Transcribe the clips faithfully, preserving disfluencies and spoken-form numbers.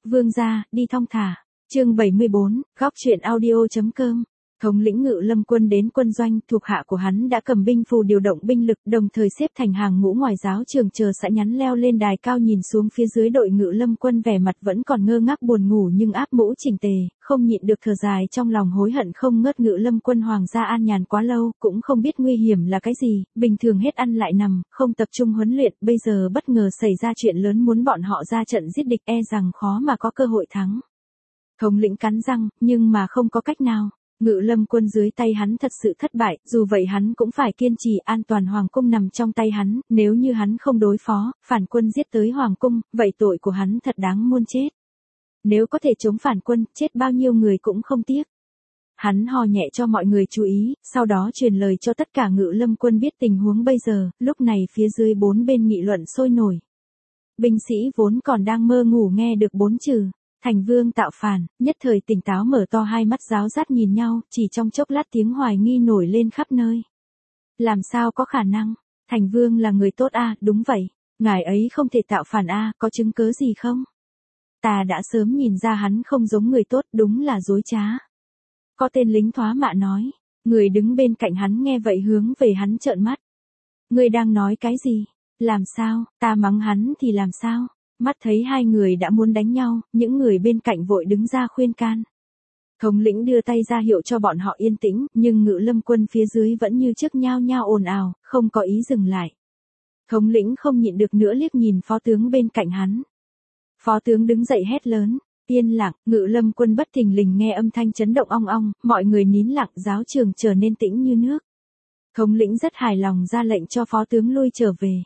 Vương gia, đi thong thả. Chương bảy mươi bốn, góc truyện audio.com. Thống lĩnh Ngự Lâm quân đến quân doanh, thuộc hạ của hắn đã cầm binh phù điều động binh lực, đồng thời xếp thành hàng ngũ ngoài giáo trường chờ xã nhắn leo lên đài cao nhìn xuống phía dưới đội Ngự Lâm quân, vẻ mặt vẫn còn ngơ ngác buồn ngủ nhưng áp mũ chỉnh tề, không nhịn được thở dài trong lòng hối hận không ngớt. Ngự Lâm quân hoàng gia an nhàn quá lâu, cũng không biết nguy hiểm là cái gì, bình thường hết ăn lại nằm, không tập trung huấn luyện, bây giờ bất ngờ xảy ra chuyện lớn muốn bọn họ ra trận giết địch, e rằng khó mà có cơ hội thắng. Thống lĩnh cắn răng, nhưng mà không có cách nào. Ngự Lâm quân dưới tay hắn thật sự thất bại, dù vậy hắn cũng phải kiên trì, an toàn hoàng cung nằm trong tay hắn, nếu như hắn không đối phó, phản quân giết tới hoàng cung, vậy tội của hắn thật đáng muôn chết. Nếu có thể chống phản quân, chết bao nhiêu người cũng không tiếc. Hắn hò nhẹ cho mọi người chú ý, sau đó truyền lời cho tất cả Ngự Lâm quân biết tình huống bây giờ, lúc này phía dưới bốn bên nghị luận sôi nổi. Binh sĩ vốn còn đang mơ ngủ nghe được bốn chữ Thành Vương tạo phản, nhất thời tỉnh táo mở to hai mắt giáo giác nhìn nhau, chỉ trong chốc lát tiếng hoài nghi nổi lên khắp nơi. Làm sao có khả năng? Thành Vương là người tốt a, đúng vậy, ngài ấy không thể tạo phản a, có chứng cớ gì không? Ta đã sớm nhìn ra hắn không giống người tốt, đúng là dối trá. Có tên lính thoá mạ nói, người đứng bên cạnh hắn nghe vậy hướng về hắn trợn mắt. Ngươi đang nói cái gì? Làm sao, ta mắng hắn thì làm sao? Mắt thấy hai người đã muốn đánh nhau, những người bên cạnh vội đứng ra khuyên can. Thống lĩnh đưa tay ra hiệu cho bọn họ yên tĩnh, nhưng Ngự Lâm quân phía dưới vẫn như trước nhao nhao ồn ào, không có ý dừng lại. Thống lĩnh không nhịn được nữa liếc nhìn phó tướng bên cạnh hắn. Phó tướng đứng dậy hét lớn, yên lặng. Ngự Lâm quân bất thình lình nghe âm thanh chấn động ong ong, mọi người nín lặng, giáo trường trở nên tĩnh như nước. Thống lĩnh rất hài lòng ra lệnh cho phó tướng lui trở về.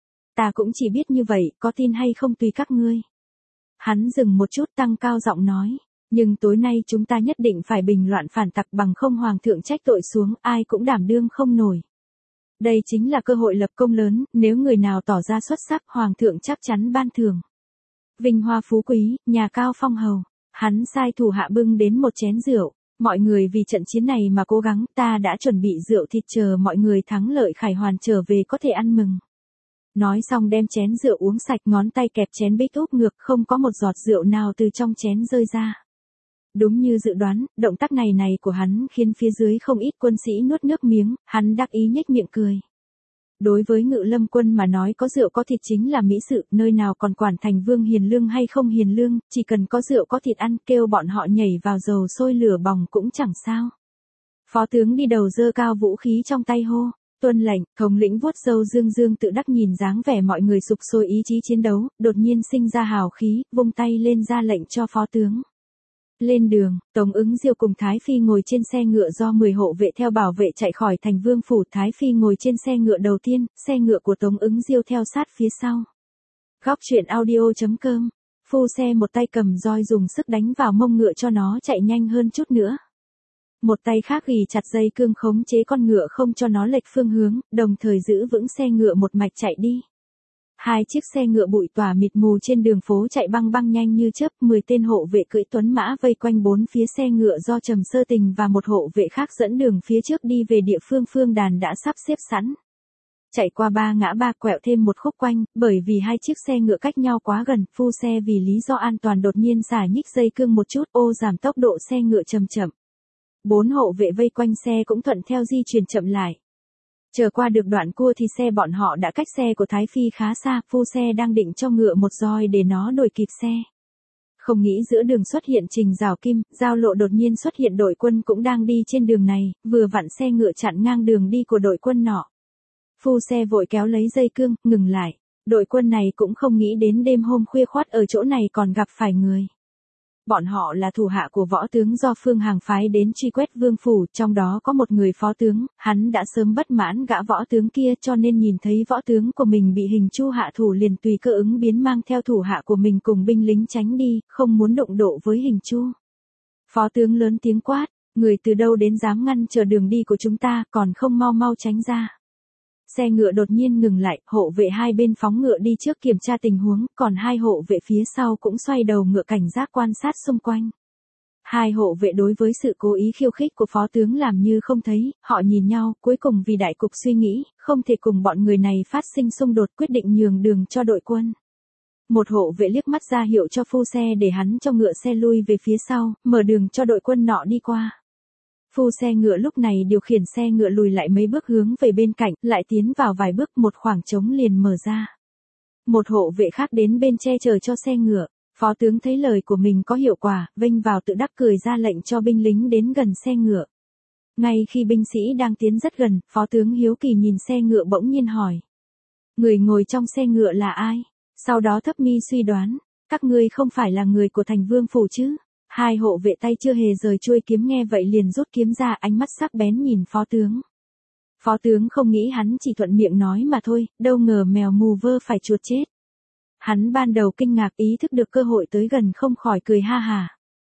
Ta cũng chỉ biết như vậy, có tin hay không tùy các ngươi. Hắn dừng một chút tăng cao giọng nói, nhưng tối nay chúng ta nhất định phải bình loạn phản tặc, bằng không hoàng thượng trách tội xuống, ai cũng đảm đương không nổi. Đây chính là cơ hội lập công lớn, nếu người nào tỏ ra xuất sắc, hoàng thượng chắc chắn ban thưởng. Vinh hoa phú quý, nhà cao phong hầu. Hắn sai thủ hạ bưng đến một chén rượu. Mọi người vì trận chiến này mà cố gắng, ta đã chuẩn bị rượu thịt chờ mọi người thắng lợi khải hoàn trở về có thể ăn mừng. Nói xong đem chén rượu uống sạch, ngón tay kẹp chén bích úp ngược, không có một giọt rượu nào từ trong chén rơi ra. Đúng như dự đoán, động tác này này của hắn khiến phía dưới không ít quân sĩ nuốt nước miếng, hắn đắc ý nhếch miệng cười. Đối với Ngự Lâm quân mà nói, có rượu có thịt chính là mỹ sự, nơi nào còn quản Thành Vương hiền lương hay không hiền lương, chỉ cần có rượu có thịt ăn, kêu bọn họ nhảy vào dầu sôi lửa bỏng cũng chẳng sao. Phó tướng đi đầu giơ cao vũ khí trong tay hô. Tuân lệnh. Thống lĩnh vuốt râu dương dương tự đắc nhìn dáng vẻ mọi người sục sôi ý chí chiến đấu, đột nhiên sinh ra hào khí, vung tay lên ra lệnh cho phó tướng. Lên đường. Tống Ứng Diêu cùng Thái Phi ngồi trên xe ngựa do mười hộ vệ theo bảo vệ chạy khỏi Thành Vương phủ. Thái Phi ngồi trên xe ngựa đầu tiên, xe ngựa của Tống Ứng Diêu theo sát phía sau. Góc truyện audio.com. Phu xe một tay cầm roi dùng sức đánh vào mông ngựa cho nó chạy nhanh hơn chút nữa. Một tay khác ghi chặt dây cương khống chế con ngựa không cho nó lệch phương hướng, đồng thời giữ vững xe ngựa một mạch chạy đi. Hai chiếc xe ngựa bụi tỏa mịt mù trên đường phố chạy băng băng nhanh như chớp, mười tên hộ vệ cưỡi tuấn mã vây quanh bốn phía xe ngựa do Trầm Sơ Tình và một hộ vệ khác dẫn đường phía trước đi về địa phương Phương Đàn đã sắp xếp sẵn. Chạy qua ba ngã ba quẹo thêm một khúc quanh, bởi vì hai chiếc xe ngựa cách nhau quá gần, phu xe vì lý do an toàn đột nhiên xả nhích dây cương một chút, ô giảm tốc độ xe ngựa chậm chậm. Bốn hộ vệ vây quanh xe cũng thuận theo di chuyển chậm lại. Chờ qua được đoạn cua thì xe bọn họ đã cách xe của Thái Phi khá xa, phu xe đang định cho ngựa một roi để nó đuổi kịp xe. Không nghĩ giữa đường xuất hiện Trình Giảo Kim, giao lộ đột nhiên xuất hiện đội quân cũng đang đi trên đường này, vừa vặn xe ngựa chặn ngang đường đi của đội quân nọ. Phu xe vội kéo lấy dây cương, ngừng lại. Đội quân này cũng không nghĩ đến đêm hôm khuya khoắt ở chỗ này còn gặp phải người. Bọn họ là thủ hạ của võ tướng do Phương Hàng phái đến truy quét vương phủ, trong đó có một người phó tướng, hắn đã sớm bất mãn gã võ tướng kia cho nên nhìn thấy võ tướng của mình bị Hình Chu hạ thủ liền tùy cơ ứng biến mang theo thủ hạ của mình cùng binh lính tránh đi, không muốn đụng độ với Hình Chu. Phó tướng lớn tiếng quát, người từ đâu đến dám ngăn trở đường đi của chúng ta, còn không mau mau tránh ra. Xe ngựa đột nhiên ngừng lại, hộ vệ hai bên phóng ngựa đi trước kiểm tra tình huống, còn hai hộ vệ phía sau cũng xoay đầu ngựa cảnh giác quan sát xung quanh. Hai hộ vệ đối với sự cố ý khiêu khích của phó tướng làm như không thấy, họ nhìn nhau, cuối cùng vì đại cục suy nghĩ, không thể cùng bọn người này phát sinh xung đột quyết định nhường đường cho đội quân. Một hộ vệ liếc mắt ra hiệu cho phu xe để hắn cho ngựa xe lui về phía sau, mở đường cho đội quân nọ đi qua. Phu xe ngựa lúc này điều khiển xe ngựa lùi lại mấy bước hướng về bên cạnh, lại tiến vào vài bước, một khoảng trống liền mở ra. Một hộ vệ khác đến bên che chở cho xe ngựa. Phó tướng thấy lời của mình có hiệu quả, vênh vào tự đắc cười ra lệnh cho binh lính đến gần xe ngựa. Ngay khi binh sĩ đang tiến rất gần, phó tướng hiếu kỳ nhìn xe ngựa bỗng nhiên hỏi. Người ngồi trong xe ngựa là ai? Sau đó thấp mi suy đoán, các ngươi không phải là người của thành vương phủ chứ? Hai hộ vệ tay chưa hề rời chuôi kiếm nghe vậy liền rút kiếm ra, ánh mắt sắc bén nhìn phó tướng. Phó tướng không nghĩ hắn chỉ thuận miệng nói mà thôi, đâu ngờ mèo mù vơ phải chuột chết. Hắn ban đầu kinh ngạc, ý thức được cơ hội tới gần không khỏi cười ha hà.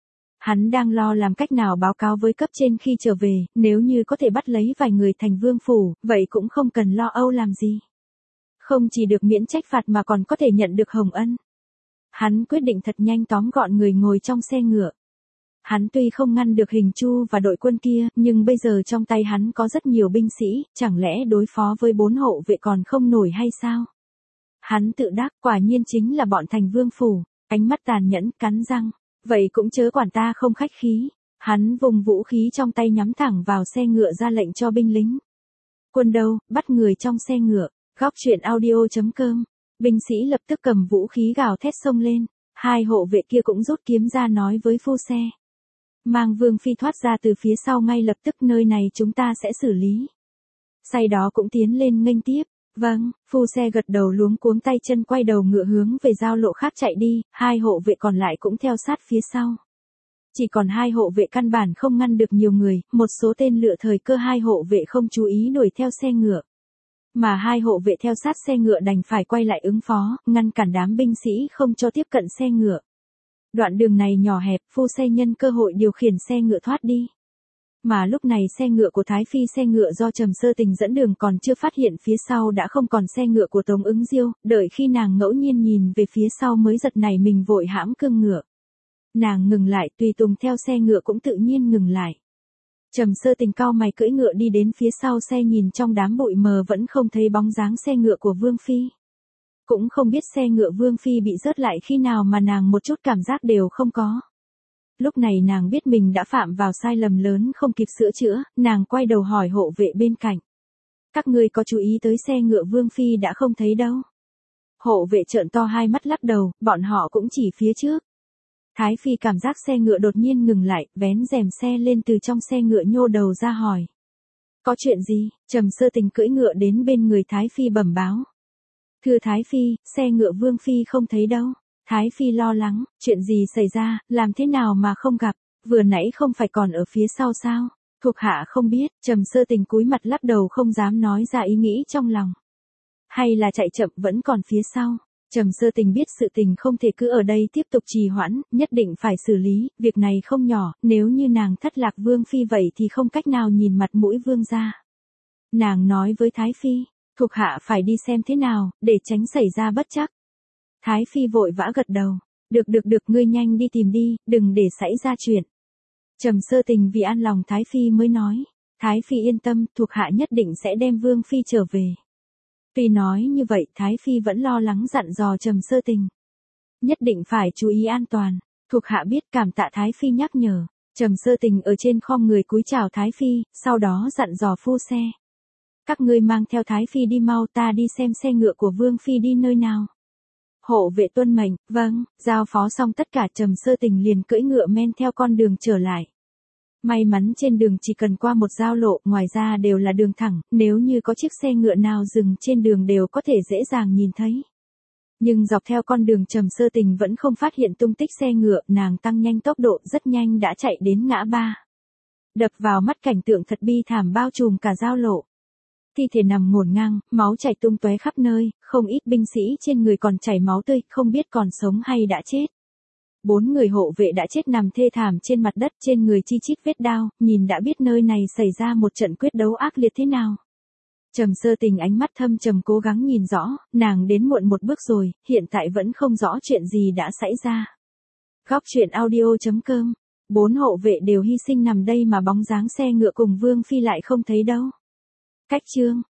Hắn đang lo làm cách nào báo cáo với cấp trên khi trở về, nếu như có thể bắt lấy vài người thành vương phủ, vậy cũng không cần lo âu làm gì. Không chỉ được miễn trách phạt mà còn có thể nhận được hồng ân. Hắn quyết định thật nhanh tóm gọn người ngồi trong xe ngựa. Hắn tuy không ngăn được Hình Chu và đội quân kia, nhưng bây giờ trong tay hắn có rất nhiều binh sĩ, chẳng lẽ đối phó với bốn hộ vệ còn không nổi hay sao? Hắn tự đắc, quả nhiên chính là bọn thành vương phủ, ánh mắt tàn nhẫn, cắn răng. Vậy cũng chớ quản ta không khách khí. Hắn vùng vũ khí trong tay nhắm thẳng vào xe ngựa ra lệnh cho binh lính. Quân đâu, bắt người trong xe ngựa. Góc truyện audio chấm com. Binh sĩ lập tức cầm vũ khí gào thét xông lên. Hai hộ vệ kia cũng rút kiếm ra nói với phu xe. Mang Vương Phi thoát ra từ phía sau ngay lập tức, nơi này chúng ta sẽ xử lý. Say đó cũng tiến lên nghênh tiếp. Vâng, phu xe gật đầu luống cuống tay chân quay đầu ngựa hướng về giao lộ khác chạy đi, hai hộ vệ còn lại cũng theo sát phía sau. Chỉ còn hai hộ vệ căn bản không ngăn được nhiều người, một số tên lựa thời cơ hai hộ vệ không chú ý đuổi theo xe ngựa. Mà hai hộ vệ theo sát xe ngựa đành phải quay lại ứng phó, ngăn cản đám binh sĩ không cho tiếp cận xe ngựa. Đoạn đường này nhỏ hẹp, phu xe nhân cơ hội điều khiển xe ngựa thoát đi. Mà lúc này xe ngựa của Thái Phi, xe ngựa do Trầm Sơ Tình dẫn đường còn chưa phát hiện phía sau đã không còn xe ngựa của Tống Ứng Diêu, đợi khi nàng ngẫu nhiên nhìn về phía sau mới giật nảy mình vội hãm cương ngựa. Nàng ngừng lại, tùy tùng theo xe ngựa cũng tự nhiên ngừng lại. Trầm Sơ Tình cau mày cưỡi ngựa đi đến phía sau xe, nhìn trong đám bụi mờ vẫn không thấy bóng dáng xe ngựa của Vương Phi. Cũng không biết xe ngựa Vương Phi bị rớt lại khi nào mà nàng một chút cảm giác đều không có. Lúc này nàng biết mình đã phạm vào sai lầm lớn không kịp sửa chữa, nàng quay đầu hỏi hộ vệ bên cạnh. Các ngươi có chú ý tới xe ngựa Vương Phi đã không thấy đâu? Hộ vệ trợn to hai mắt lắc đầu, bọn họ cũng chỉ phía trước. Thái Phi cảm giác xe ngựa đột nhiên ngừng lại, vén rèm xe lên từ trong xe ngựa nhô đầu ra hỏi. Có chuyện gì? Trầm Sơ Tình cưỡi ngựa đến bên người Thái Phi bẩm báo. Thưa Thái Phi, xe ngựa Vương Phi không thấy đâu. Thái Phi lo lắng, chuyện gì xảy ra, làm thế nào mà không gặp, vừa nãy không phải còn ở phía sau sao? Thuộc hạ không biết, Trầm Sơ Tình cúi mặt lắc đầu không dám nói ra ý nghĩ trong lòng. Hay là chạy chậm vẫn còn phía sau? Trầm Sơ Tình biết sự tình không thể cứ ở đây tiếp tục trì hoãn, nhất định phải xử lý, việc này không nhỏ, nếu như nàng thất lạc Vương Phi vậy thì không cách nào nhìn mặt mũi Vương gia. Nàng nói với Thái Phi, thuộc hạ phải đi xem thế nào, để tránh xảy ra bất trắc. Thái Phi vội vã gật đầu, được được được, ngươi nhanh đi tìm đi, đừng để xảy ra chuyện. Trầm Sơ Tình vì an lòng Thái Phi mới nói, Thái Phi yên tâm, thuộc hạ nhất định sẽ đem Vương Phi trở về. Tuy nói như vậy, Thái Phi vẫn lo lắng dặn dò Trầm Sơ Tình. Nhất định phải chú ý an toàn, thuộc hạ biết, cảm tạ Thái Phi nhắc nhở. Trầm Sơ Tình ở trên khom người cúi chào Thái Phi, sau đó dặn dò phu xe. Các ngươi mang theo Thái Phi đi mau, ta đi xem xe ngựa của Vương Phi đi nơi nào. Hộ vệ tuân mệnh, vâng, giao phó xong tất cả, Trầm Sơ Tình liền cưỡi ngựa men theo con đường trở lại. May mắn trên đường chỉ cần qua một giao lộ, ngoài ra đều là đường thẳng, nếu như có chiếc xe ngựa nào dừng trên đường đều có thể dễ dàng nhìn thấy. Nhưng dọc theo con đường Trầm Sơ Tình vẫn không phát hiện tung tích xe ngựa, nàng tăng nhanh tốc độ rất nhanh đã chạy đến ngã ba. Đập vào mắt cảnh tượng thật bi thảm bao trùm cả giao lộ. Thi thể nằm ngổn ngang, máu chảy tung tóe khắp nơi, không ít binh sĩ trên người còn chảy máu tươi, không biết còn sống hay đã chết. Bốn người hộ vệ đã chết nằm thê thảm trên mặt đất, trên người chi chít vết đao, nhìn đã biết nơi này xảy ra một trận quyết đấu ác liệt thế nào. Trầm Sơ Tình ánh mắt thâm trầm cố gắng nhìn rõ, nàng đến muộn một bước rồi, hiện tại vẫn không rõ chuyện gì đã xảy ra. Góc truyện audio chấm com. Bốn hộ vệ đều hy sinh nằm đây mà bóng dáng xe ngựa cùng Vương Phi lại không thấy đâu. Cách chương